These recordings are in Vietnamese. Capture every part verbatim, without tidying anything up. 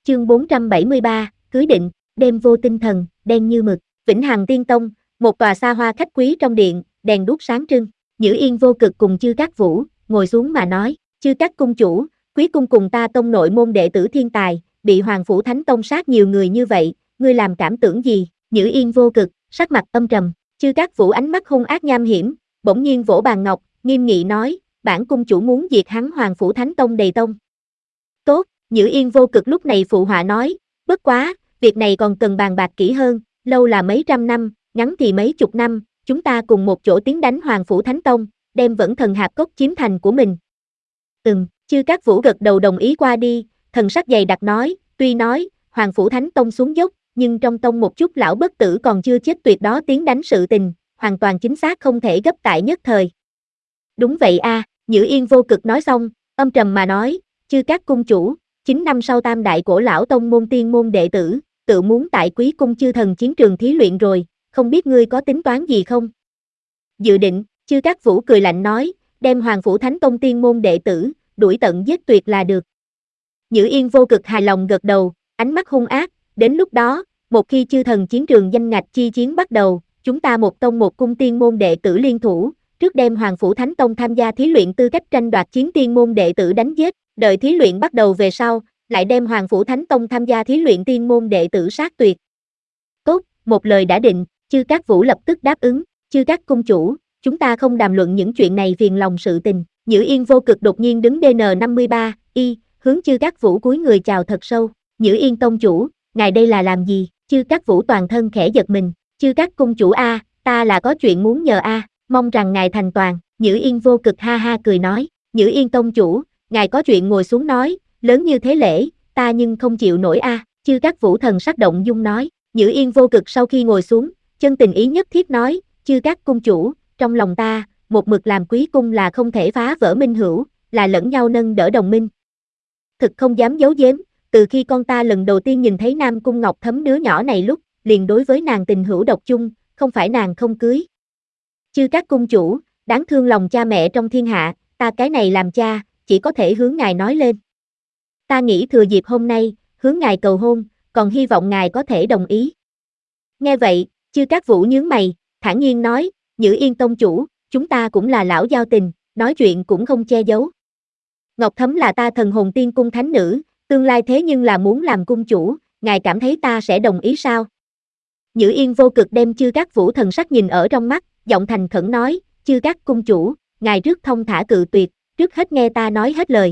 Chương bốn trăm bảy mươi ba, cưới định, đêm vô tinh thần, đen như mực. Vĩnh Hằng Tiên Tông, một tòa xa hoa khách quý trong điện, đèn đuốc sáng trưng. Nhữ Yên Vô Cực cùng Chư Cát Vũ, ngồi xuống mà nói, Chư Cát cung chủ, quý cung cùng ta tông nội môn đệ tử thiên tài, bị Hoàng Phủ Thánh Tông sát nhiều người như vậy, ngươi làm cảm tưởng gì? Nhữ Yên Vô Cực, sắc mặt âm trầm, Chư Cát Vũ ánh mắt hung ác nham hiểm, bỗng nhiên vỗ bàn ngọc, nghiêm nghị nói, bản cung chủ muốn diệt hắn Hoàng Phủ Thánh Tông đầy tông. Tốt, Nhữ Yên Vô Cực lúc này phụ họa nói, bất quá, việc này còn cần bàn bạc kỹ hơn, lâu là mấy trăm năm, ngắn thì mấy chục năm, chúng ta cùng một chỗ tiến đánh Hoàng Phủ Thánh Tông, đem Vẫn Thần Hạp Cốc chiếm thành của mình. Ừm, Chư Cát Vũ gật đầu đồng ý qua đi, thần sắc dày đặc nói, tuy nói, Hoàng Phủ Thánh Tông xuống dốc, nhưng trong tông một chút lão bất tử còn chưa chết tuyệt đó tiến đánh sự tình, hoàn toàn chính xác không thể gấp tại nhất thời. Đúng vậy a, à, Nhữ Yên Vô Cực nói xong, âm trầm mà nói, Chư Cát cung chủ, chín năm sau tam đại cổ lão tông môn tiên môn đệ tử, tự muốn tại Quý cung chư thần chiến trường thí luyện rồi, không biết ngươi có tính toán gì không? Dự định, Chư Cát Vũ cười lạnh nói, đem Hoàng Phủ Thánh Tông tiên môn đệ tử, đuổi tận giết tuyệt là được. Nhữ Yên Vô Cực hài lòng gật đầu, ánh mắt hung ác, đến lúc đó, một khi chư thần chiến trường danh ngạch chi chiến bắt đầu, chúng ta một tông một cung tiên môn đệ tử liên thủ, trước đem Hoàng Phủ Thánh Tông tham gia thí luyện tư cách tranh đoạt chiến tiên môn đệ tử đánh giết, đợi thí luyện bắt đầu về sau, lại đem Hoàng Phủ Thánh Tông tham gia thí luyện tiên môn đệ tử sát tuyệt. Tốt, một lời đã định, Chư Cát Vũ lập tức đáp ứng, Chư Cát cung chủ, chúng ta không đàm luận những chuyện này phiền lòng sự tình. Nhữ Yên Vô Cực đột nhiên đứng đê en năm mươi ba, y, hướng Chư Cát Vũ cúi người chào thật sâu, Nhữ Yên tông chủ, ngài đây là làm gì? Chư Cát Vũ toàn thân khẽ giật mình, Chư Cát cung chủ a, ta là có chuyện muốn nhờ a, mong rằng ngài thành toàn. Nhữ Yên Vô Cực ha ha cười nói, Nhữ Yên tông chủ, ngài có chuyện ngồi xuống nói, lớn như thế lễ, ta nhưng không chịu nổi a. Chư Cát Vũ thần sắc động dung nói, Nhữ Yên Vô Cực sau khi ngồi xuống, chân tình ý nhất thiết nói, Chư Cát cung chủ, trong lòng ta, một mực làm quý cung là không thể phá vỡ minh hữu, là lẫn nhau nâng đỡ đồng minh. Thực không dám giấu giếm, từ khi con ta lần đầu tiên nhìn thấy Nam Cung Ngọc Thấm đứa nhỏ này lúc, liền đối với nàng tình hữu độc chung, không phải nàng không cưới. Chư Cát cung chủ, đáng thương lòng cha mẹ trong thiên hạ, ta cái này làm cha, chỉ có thể hướng ngài nói lên. Ta nghĩ thừa dịp hôm nay, hướng ngài cầu hôn, còn hy vọng ngài có thể đồng ý. Nghe vậy, Chư Cát Vũ nhướng mày, thản nhiên nói, Nhữ Yên tông chủ, chúng ta cũng là lão giao tình, nói chuyện cũng không che giấu. Ngọc Thấm là ta Thần Hồn Tiên cung thánh nữ, tương lai thế nhưng là muốn làm cung chủ, ngài cảm thấy ta sẽ đồng ý sao? Nhữ Yên Vô Cực đem Chư Cát Vũ thần sắc nhìn ở trong mắt, giọng thành khẩn nói, Chư Cát cung chủ, ngài trước thông thả cự tuyệt, trước hết nghe ta nói hết lời.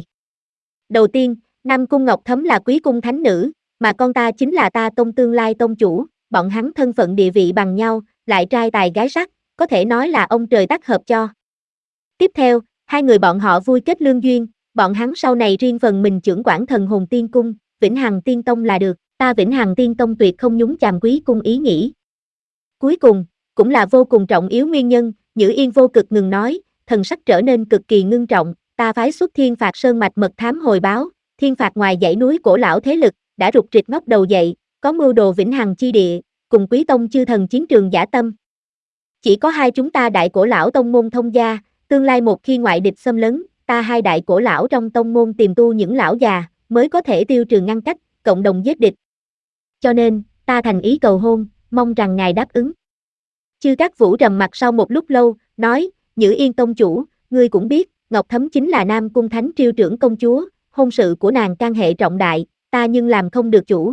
Đầu tiên, Nam Cung Ngọc Thấm là quý cung thánh nữ, mà con ta chính là ta tông tương lai tông chủ, bọn hắn thân phận địa vị bằng nhau, lại trai tài gái sắc, có thể nói là ông trời tác hợp cho. Tiếp theo, hai người bọn họ vui kết lương duyên, bọn hắn sau này riêng phần mình trưởng quản Thần Hồn Tiên cung, Vĩnh Hằng Tiên Tông là được, ta Vĩnh Hằng Tiên Tông tuyệt không nhúng chàm quý cung ý nghĩ. Cuối cùng, cũng là vô cùng trọng yếu nguyên nhân, Nhữ Yên Vô Cực ngừng nói, thần sắc trở nên cực kỳ ngưng trọng, ta phái xuất Thiên Phạt Sơn mạch mật thám hồi báo, Thiên Phạt ngoài dãy núi cổ lão thế lực, đã rục rịch ngóc đầu dậy, có mưu đồ Vĩnh Hằng chi địa, cùng quý tông chư thần chiến trường dã tâm. Chỉ có hai chúng ta đại cổ lão tông môn thông gia, tương lai một khi ngoại địch xâm lấn, ta hai đại cổ lão trong tông môn tìm tu những lão già, mới có thể tiêu trừ ngăn cách, cộng đồng giết địch. Cho nên, ta thành ý cầu hôn, mong rằng ngài đáp ứng. Chư Cát Vũ trầm mặt sau một lúc lâu, nói, Nhữ Yên tông chủ, ngươi cũng biết, Ngọc Thấm chính là Nam Cung Thánh triều trưởng công chúa, hôn sự của nàng can hệ trọng đại, ta nhưng làm không được chủ.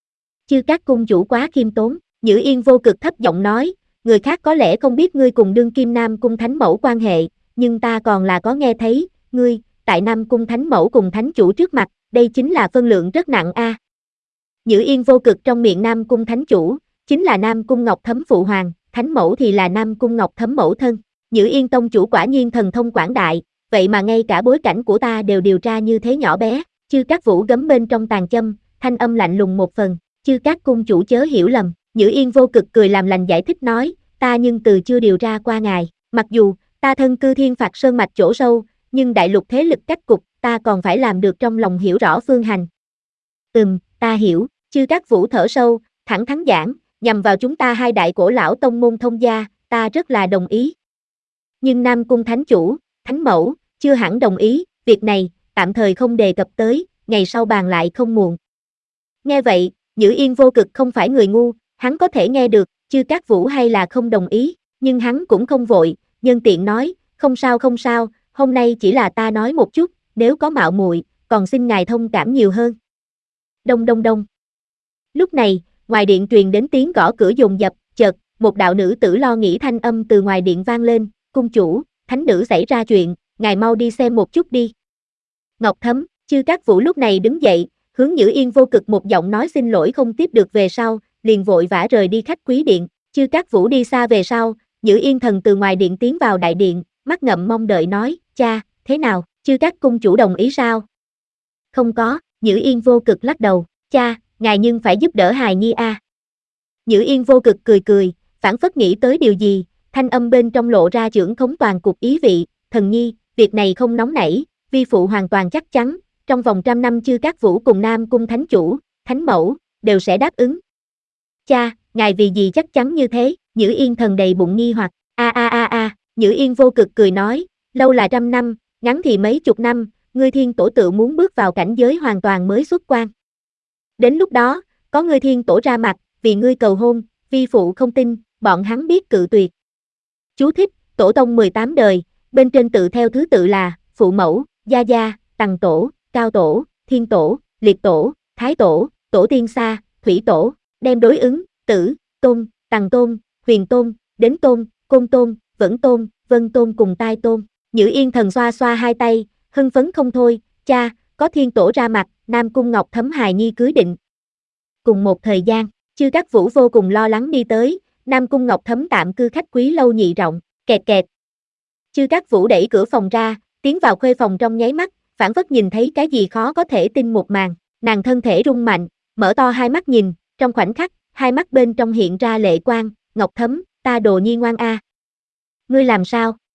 Chư Cát cung chủ quá khiêm tốn, Nhữ Yên Vô Cực thấp giọng nói, người khác có lẽ không biết ngươi cùng đương kim Nam Cung Thánh mẫu quan hệ, nhưng ta còn là có nghe thấy, ngươi, tại Nam Cung Thánh mẫu cùng Thánh chủ trước mặt, đây chính là phân lượng rất nặng a. À. Nhữ Yên Vô Cực trong miệng Nam Cung Thánh chủ, chính là Nam Cung Ngọc Thấm phụ hoàng, Thánh mẫu thì là Nam Cung Ngọc Thấm mẫu thân. Nhữ Yên tông chủ quả nhiên thần thông quảng đại, vậy mà ngay cả bối cảnh của ta đều điều tra như thế nhỏ bé. Chư Cát Vũ gấm bên trong tàn châm, thanh âm lạnh lùng một phần, Chư Cát cung chủ chớ hiểu lầm. Nhữ Yên Vô Cực cười làm lành giải thích nói, ta nhưng từ chưa điều tra qua ngài, mặc dù ta thân cư Thiên Phạt Sơn mạch chỗ sâu, nhưng đại lục thế lực cách cục, ta còn phải làm được trong lòng hiểu rõ phương hành. Ừm, ta hiểu. Chư Cát Vũ thở sâu, thẳng thắn giảng, nhằm vào chúng ta hai đại cổ lão tông môn thông gia, ta rất là đồng ý. Nhưng Nam Cung Thánh chủ, Thánh mẫu, chưa hẳn đồng ý, việc này, tạm thời không đề cập tới, ngày sau bàn lại không muộn. Nghe vậy, Nhữ Yên Vô Cực không phải người ngu, hắn có thể nghe được, Chư Cát Vũ hay là không đồng ý, nhưng hắn cũng không vội, nhân tiện nói, không sao không sao, hôm nay chỉ là ta nói một chút, nếu có mạo muội, còn xin ngài thông cảm nhiều hơn. Đông đông đông. Lúc này, ngoài điện truyền đến tiếng gõ cửa dồn dập, chợt, một đạo nữ tử lo nghĩ thanh âm từ ngoài điện vang lên, cung chủ, thánh nữ xảy ra chuyện, ngài mau đi xem một chút đi. Ngọc Thấm, Chư Cát Vũ lúc này đứng dậy, hướng Nhữ Yên Vô Cực một giọng nói xin lỗi không tiếp được về sau, liền vội vã rời đi khách quý điện. Chư Cát Vũ đi xa về sau, Nhữ Yên Thần từ ngoài điện tiến vào đại điện, mắt ngậm mong đợi nói, cha, thế nào, Chư Cát cung chủ đồng ý sao? Không có, Nhữ Yên Vô Cực lắc đầu, cha, ngài nhưng phải giúp đỡ hài nhi a. À. Nhữ Yên Vô Cực cười cười, phảng phất nghĩ tới điều gì, thanh âm bên trong lộ ra trưởng khống toàn cục ý vị, thần nhi, việc này không nóng nảy, vi phụ hoàn toàn chắc chắn, trong vòng trăm năm Chư Cát Vũ cùng Nam Cung Thánh Chủ, Thánh Mẫu, đều sẽ đáp ứng. Cha, ngài vì gì chắc chắn như thế, Nhữ Yên Thần đầy bụng nghi hoặc, a a a a, Nhữ Yên Vô Cực cười nói, lâu là trăm năm, ngắn thì mấy chục năm, ngươi thiên tổ tự muốn bước vào cảnh giới hoàn toàn mới xuất quan. Đến lúc đó, có ngươi thiên tổ ra mặt, vì ngươi cầu hôn, vi phụ không tin, bọn hắn biết cự tuyệt. Chú thích, tổ tông mười tám đời, bên trên tự theo thứ tự là, phụ mẫu, gia gia, tằng tổ, cao tổ, thiên tổ, liệt tổ, thái tổ, tổ tiên xa, thủy tổ, đem đối ứng, tử, tôn, tằng tôn, huyền tôn, đến tôn, côn tôn, vẫn tôn, vân tôn cùng tai tôn. Nhữ Yên Thần xoa xoa hai tay, hưng phấn không thôi, cha, có thiên tổ ra mặt, Nam Cung Ngọc Thấm hài nhi cưới định. Cùng một thời gian, Chư Cát Vũ vô cùng lo lắng đi tới, Nam Cung Ngọc Thấm tạm cư khách quý lâu nhị rộng, kẹt kẹt. Chư Cát Vũ đẩy cửa phòng ra, tiến vào khuê phòng trong nháy mắt, phảng phất nhìn thấy cái gì khó có thể tin một màn, nàng thân thể rung mạnh, mở to hai mắt nhìn, trong khoảnh khắc, hai mắt bên trong hiện ra lệ quang, Ngọc Thấm, ta đồ nhi ngoan a. Ngươi làm sao,